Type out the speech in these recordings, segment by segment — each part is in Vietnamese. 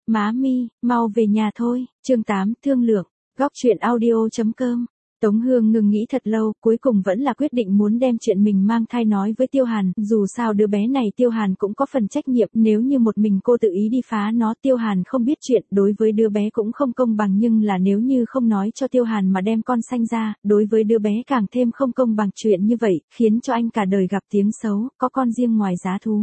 Má mi, mau về nhà thôi. Chương 8, thương lượng. Góc truyện audio.com. Tống Hương Ngưng nghĩ thật lâu, cuối cùng vẫn là quyết định muốn đem chuyện mình mang thai nói với Tiêu Hàn, dù sao đứa bé này Tiêu Hàn cũng có phần trách nhiệm, nếu như một mình cô tự ý đi phá nó, Tiêu Hàn không biết chuyện, đối với đứa bé cũng không công bằng, nhưng là nếu như không nói cho Tiêu Hàn mà đem con sanh ra, đối với đứa bé càng thêm không công bằng. Chuyện như vậy, khiến cho anh cả đời gặp tiếng xấu, có con riêng ngoài giá thú.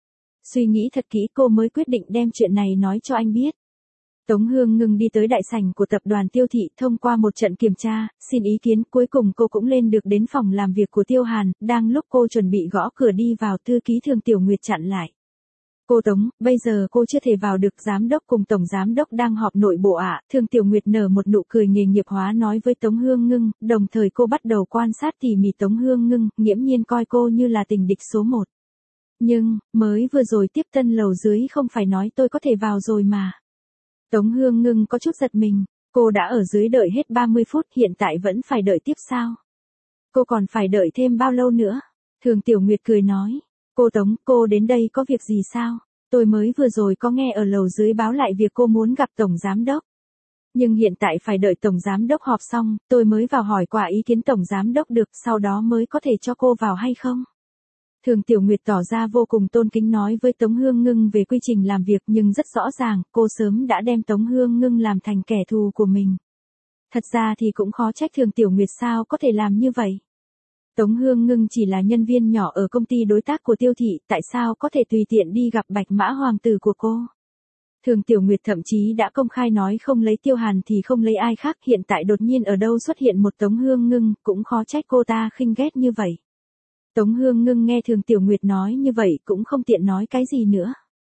Suy nghĩ thật kỹ cô mới quyết định đem chuyện này nói cho anh biết. Tống Hương Ngưng đi tới đại sảnh của tập đoàn Tiêu Thị, thông qua một trận kiểm tra, xin ý kiến, cuối cùng cô cũng lên được đến phòng làm việc của Tiêu Hàn, đang lúc cô chuẩn bị gõ cửa đi vào, thư ký Thường Tiểu Nguyệt chặn lại. Cô Tống, bây giờ cô chưa thể vào được, giám đốc cùng tổng giám đốc đang họp nội bộ ạ. Thường Tiểu Nguyệt nở một nụ cười nghề nghiệp hóa nói với Tống Hương Ngưng, đồng thời cô bắt đầu quan sát tỉ mỉ Tống Hương Ngưng, nghiễm nhiên coi cô như là tình địch số 1. Nhưng, mới vừa rồi tiếp tân lầu dưới không phải nói tôi có thể vào rồi mà. Tống Hương Ngưng có chút giật mình, cô đã ở dưới đợi hết 30 phút, hiện tại vẫn phải đợi tiếp sao? Cô còn phải đợi thêm bao lâu nữa? Thường Tiểu Nguyệt cười nói, cô Tống, cô đến đây có việc gì sao? Tôi mới vừa rồi có nghe ở lầu dưới báo lại việc cô muốn gặp tổng giám đốc. Nhưng hiện tại phải đợi tổng giám đốc họp xong, tôi mới vào hỏi qua ý kiến tổng giám đốc được, sau đó mới có thể cho cô vào hay không? Thường Tiểu Nguyệt tỏ ra vô cùng tôn kính nói với Tống Hương Ngưng về quy trình làm việc, nhưng rất rõ ràng, cô sớm đã đem Tống Hương Ngưng làm thành kẻ thù của mình. Thật ra thì cũng khó trách Thường Tiểu Nguyệt sao có thể làm như vậy. Tống Hương Ngưng chỉ là nhân viên nhỏ ở công ty đối tác của Tiêu Thị, tại sao có thể tùy tiện đi gặp Bạch Mã hoàng tử của cô. Thường Tiểu Nguyệt thậm chí đã công khai nói không lấy Tiêu Hàn thì không lấy ai khác, hiện tại đột nhiên ở đâu xuất hiện một Tống Hương Ngưng, cũng khó trách cô ta khinh ghét như vậy. Tống Hương Ngưng nghe Thường Tiểu Nguyệt nói như vậy cũng không tiện nói cái gì nữa.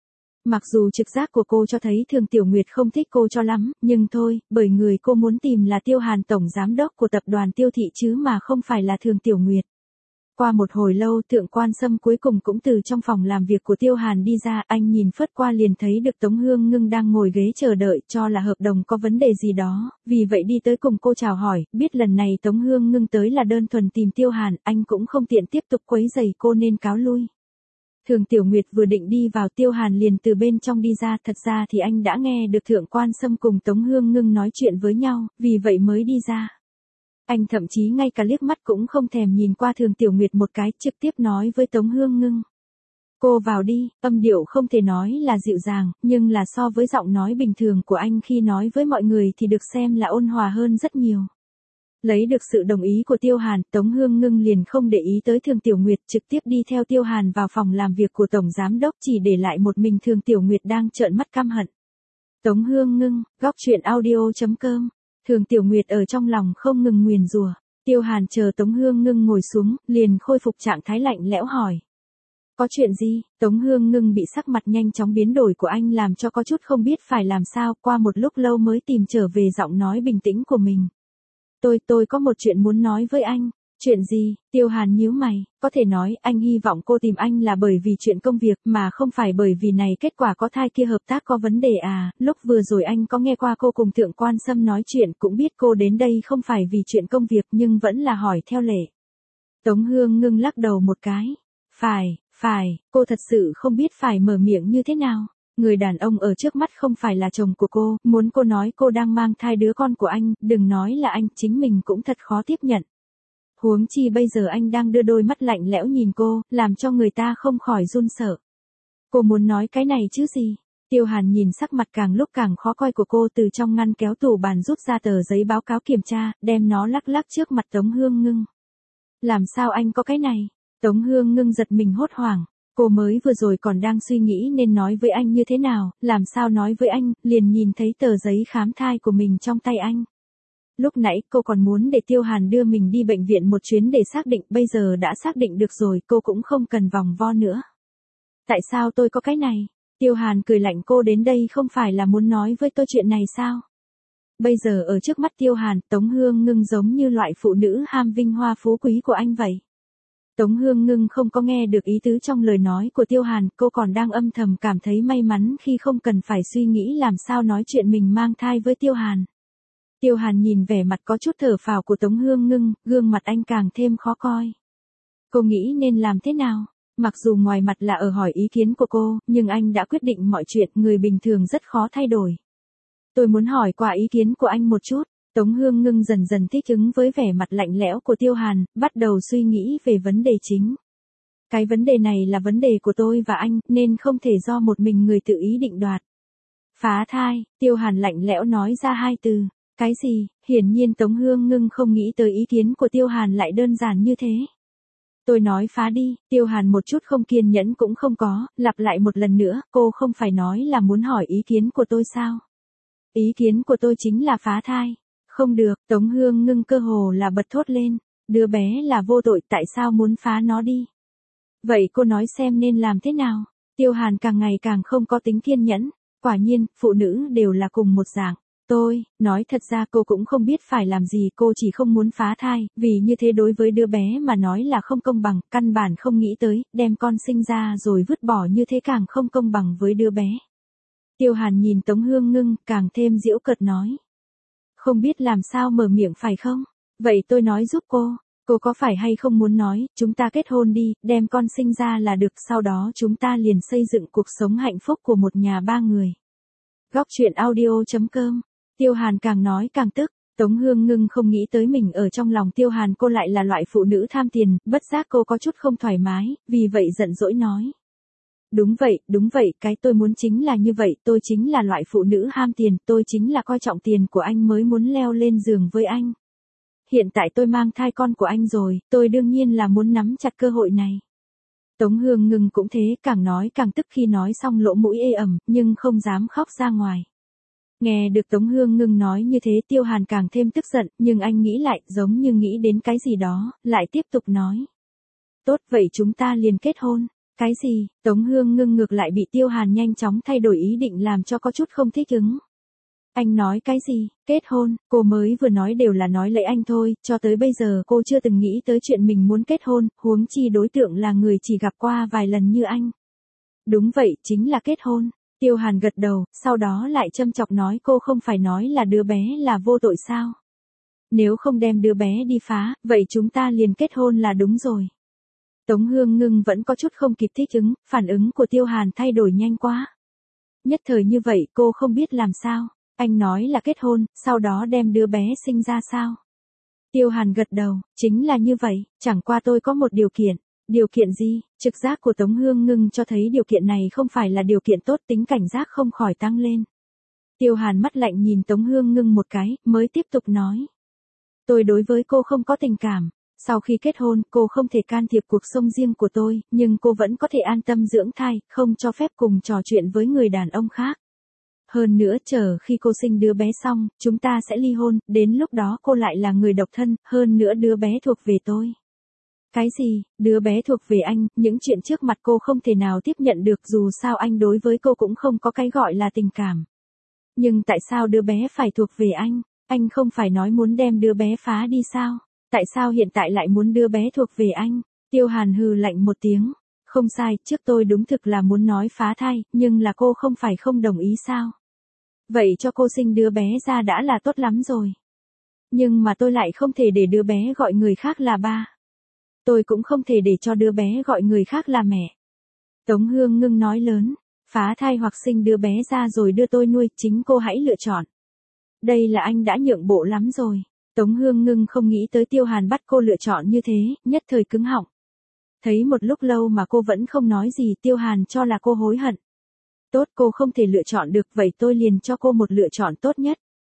Mặc dù trực giác của cô cho thấy Thường Tiểu Nguyệt không thích cô cho lắm, nhưng thôi, bởi người cô muốn tìm là Tiêu Hàn tổng giám đốc của tập đoàn Tiêu Thị chứ mà không phải là Thường Tiểu Nguyệt. Qua một hồi lâu, Thượng Quan Sâm cuối cùng cũng từ trong phòng làm việc của Tiêu Hàn đi ra, anh nhìn phớt qua liền thấy được Tống Hương Ngưng đang ngồi ghế chờ đợi, cho là hợp đồng có vấn đề gì đó, vì vậy đi tới cùng cô chào hỏi, biết lần này Tống Hương Ngưng tới là đơn thuần tìm Tiêu Hàn, anh cũng không tiện tiếp tục quấy rầy cô nên cáo lui. Thường Tiểu Nguyệt vừa định đi vào, Tiêu Hàn liền từ bên trong đi ra, thật ra thì anh đã nghe được Thượng Quan Sâm cùng Tống Hương Ngưng nói chuyện với nhau, vì vậy mới đi ra. Anh thậm chí ngay cả liếc mắt cũng không thèm nhìn qua Thường Tiểu Nguyệt một cái, trực tiếp nói với Tống Hương Ngưng. Cô vào đi, âm điệu không thể nói là dịu dàng, nhưng là so với giọng nói bình thường của anh khi nói với mọi người thì được xem là ôn hòa hơn rất nhiều. Lấy được sự đồng ý của Tiêu Hàn, Tống Hương Ngưng liền không để ý tới Thường Tiểu Nguyệt, trực tiếp đi theo Tiêu Hàn vào phòng làm việc của Tổng Giám Đốc, chỉ để lại một mình Thường Tiểu Nguyệt đang trợn mắt căm hận. Tống Hương Ngưng, góc truyện audio.com. Thường Tiểu Nguyệt ở trong lòng không ngừng nguyền rủa. Tiêu Hàn chờ Tống Hương Ngưng ngồi xuống, liền khôi phục trạng thái lạnh lẽo hỏi. Có chuyện gì? Tống Hương Ngưng bị sắc mặt nhanh chóng biến đổi của anh làm cho có chút không biết phải làm sao, qua một lúc lâu mới tìm trở về giọng nói bình tĩnh của mình. Tôi có một chuyện muốn nói với anh. Chuyện gì? Tiêu Hàn nhíu mày, có thể nói anh hy vọng cô tìm anh là bởi vì chuyện công việc mà không phải bởi vì này kết quả có thai kia hợp tác có vấn đề à, lúc vừa rồi anh có nghe qua cô cùng Thượng Quan Sâm nói chuyện cũng biết cô đến đây không phải vì chuyện công việc nhưng vẫn là hỏi theo lệ. Tống Hương Ngưng lắc đầu một cái. Phải, cô thật sự không biết phải mở miệng như thế nào. Người đàn ông ở trước mắt không phải là chồng của cô, muốn cô nói cô đang mang thai đứa con của anh, đừng nói là anh, chính mình cũng thật khó tiếp nhận. Huống chi bây giờ anh đang đưa đôi mắt lạnh lẽo nhìn cô, làm cho người ta không khỏi run sợ. Cô muốn nói cái này chứ gì? Tiêu Hàn nhìn sắc mặt càng lúc càng khó coi của cô, từ trong ngăn kéo tủ bàn rút ra tờ giấy báo cáo kiểm tra, đem nó lắc lắc trước mặt Tống Hương Ngưng. Làm sao anh có cái này? Tống Hương Ngưng giật mình hốt hoảng. Cô mới vừa rồi còn đang suy nghĩ nên nói với anh như thế nào, làm sao nói với anh, liền nhìn thấy tờ giấy khám thai của mình trong tay anh. Lúc nãy cô còn muốn để Tiêu Hàn đưa mình đi bệnh viện một chuyến để xác định, bây giờ đã xác định được rồi, cô cũng không cần vòng vo nữa. Tại sao tôi có cái này? Tiêu Hàn cười lạnh, cô đến đây không phải là muốn nói với tôi chuyện này sao? Bây giờ ở trước mắt Tiêu Hàn, Tống Hương Ngưng giống như loại phụ nữ ham vinh hoa phú quý của anh vậy. Tống Hương Ngưng không có nghe được ý tứ trong lời nói của Tiêu Hàn, cô còn đang âm thầm cảm thấy may mắn khi không cần phải suy nghĩ làm sao nói chuyện mình mang thai với Tiêu Hàn. Tiêu Hàn nhìn vẻ mặt có chút thở phào của Tống Hương Ngưng, gương mặt anh càng thêm khó coi. Cô nghĩ nên làm thế nào? mặc dù ngoài mặt là ở hỏi ý kiến của cô, nhưng anh đã quyết định mọi chuyện, người bình thường rất khó thay đổi. Tôi muốn hỏi qua ý kiến của anh một chút. Tống Hương Ngưng dần dần thích ứng với vẻ mặt lạnh lẽo của Tiêu Hàn, bắt đầu suy nghĩ về vấn đề chính. Cái vấn đề này là vấn đề của tôi và anh, nên không thể do một mình người tự ý định đoạt. Phá thai, Tiêu Hàn lạnh lẽo nói ra hai từ. Cái gì? Hiển nhiên Tống Hương Ngưng không nghĩ tới ý kiến của Tiêu Hàn lại đơn giản như thế. Tôi nói phá đi, Tiêu Hàn một chút không kiên nhẫn cũng không có, lặp lại một lần nữa, cô không phải nói là muốn hỏi ý kiến của tôi sao? Ý kiến của tôi chính là phá thai. Không được, Tống Hương Ngưng cơ hồ là bật thốt lên. Đứa bé là vô tội, tại sao muốn phá nó đi? Vậy cô nói xem nên làm thế nào? Tiêu Hàn càng ngày càng không có tính kiên nhẫn. Quả nhiên, phụ nữ đều là cùng một dạng. Nói thật ra cô cũng không biết phải làm gì, cô chỉ không muốn phá thai, vì như thế đối với đứa bé mà nói là không công bằng, căn bản không nghĩ tới, đem con sinh ra rồi vứt bỏ như thế càng không công bằng với đứa bé. Tiêu Hàn nhìn Tống Hương Ngưng, càng thêm giễu cợt nói. Không biết làm sao mở miệng phải không? Vậy tôi nói giúp cô có phải hay không muốn nói, chúng ta kết hôn đi, đem con sinh ra là được, sau đó chúng ta liền xây dựng cuộc sống hạnh phúc của một nhà ba người. Góc truyện audio.com. Tiêu Hàn càng nói càng tức, Tống Hương Ngưng không nghĩ tới mình ở trong lòng Tiêu Hàn cô lại là loại phụ nữ tham tiền, bất giác cô có chút không thoải mái, vì vậy giận dỗi nói. Đúng vậy, cái tôi muốn chính là như vậy, tôi chính là loại phụ nữ ham tiền, tôi chính là coi trọng tiền của anh mới muốn leo lên giường với anh. Hiện tại tôi mang thai con của anh rồi, tôi đương nhiên là muốn nắm chặt cơ hội này. Tống Hương Ngưng cũng thế, càng nói càng tức, khi nói xong lỗ mũi ê ẩm, nhưng không dám khóc ra ngoài. Nghe được Tống Hương Ngưng nói như thế, Tiêu Hàn càng thêm tức giận, nhưng anh nghĩ lại, giống như nghĩ đến cái gì đó, lại tiếp tục nói. Tốt, vậy chúng ta liền kết hôn. Cái gì? Tống Hương Ngưng ngược lại bị Tiêu Hàn nhanh chóng thay đổi ý định làm cho có chút không thích ứng. Anh nói cái gì? Kết hôn? Cô mới vừa nói đều là nói lẫy anh thôi, cho tới bây giờ cô chưa từng nghĩ tới chuyện mình muốn kết hôn, huống chi đối tượng là người chỉ gặp qua vài lần như anh. Đúng vậy, chính là kết hôn. Tiêu Hàn gật đầu, sau đó lại châm chọc nói, cô không phải nói là đứa bé là vô tội sao? Nếu không đem đứa bé đi phá, vậy chúng ta liền kết hôn là đúng rồi. Tống Hương Ngưng vẫn có chút không kịp thích ứng, phản ứng của Tiêu Hàn thay đổi nhanh quá. Nhất thời như vậy cô không biết làm sao. Anh nói là kết hôn, sau đó đem đứa bé sinh ra sao? Tiêu Hàn gật đầu, chính là như vậy, chẳng qua tôi có một điều kiện. Điều kiện gì? Trực giác của Tống Hương Ngưng cho thấy điều kiện này không phải là điều kiện tốt, tính cảnh giác không khỏi tăng lên. Tiêu Hàn mắt lạnh nhìn Tống Hương Ngưng một cái, mới tiếp tục nói. Tôi đối với cô không có tình cảm. Sau khi kết hôn, cô không thể can thiệp cuộc sống riêng của tôi, nhưng cô vẫn có thể an tâm dưỡng thai, không cho phép cùng trò chuyện với người đàn ông khác. Hơn nữa, chờ khi cô sinh đứa bé xong, chúng ta sẽ ly hôn, đến lúc đó cô lại là người độc thân, hơn nữa đứa bé thuộc về tôi. Cái gì? Đứa bé thuộc về anh, những chuyện trước mặt cô không thể nào tiếp nhận được, dù sao anh đối với cô cũng không có cái gọi là tình cảm. Nhưng tại sao đứa bé phải thuộc về anh? Anh không phải nói muốn đem đứa bé phá đi sao? Tại sao hiện tại lại muốn đứa bé thuộc về anh? Tiêu Hàn hừ lạnh một tiếng. Không sai, trước tôi đúng thực là muốn nói phá thai, nhưng là cô không phải không đồng ý sao? Vậy cho cô sinh đứa bé ra đã là tốt lắm rồi. Nhưng mà tôi lại không thể để đứa bé gọi người khác là ba. Tôi cũng không thể để cho đứa bé gọi người khác là mẹ. Tống Hương Ngưng nói lớn, phá thai hoặc sinh đứa bé ra rồi đưa tôi nuôi, chính cô hãy lựa chọn. Đây là anh đã nhượng bộ lắm rồi. Tống Hương Ngưng không nghĩ tới Tiêu Hàn bắt cô lựa chọn như thế, nhất thời cứng họng. Thấy một lúc lâu mà cô vẫn không nói gì, Tiêu Hàn cho là cô hối hận. Tốt, cô không thể lựa chọn được, vậy tôi liền cho cô một lựa chọn tốt nhất.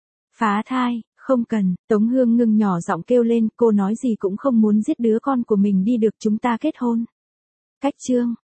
Phá thai, không cần. Tống Hương Ngưng nhỏ giọng kêu lên, cô nói gì cũng không muốn giết đứa con của mình đi được, chúng ta kết hôn. Cách chương.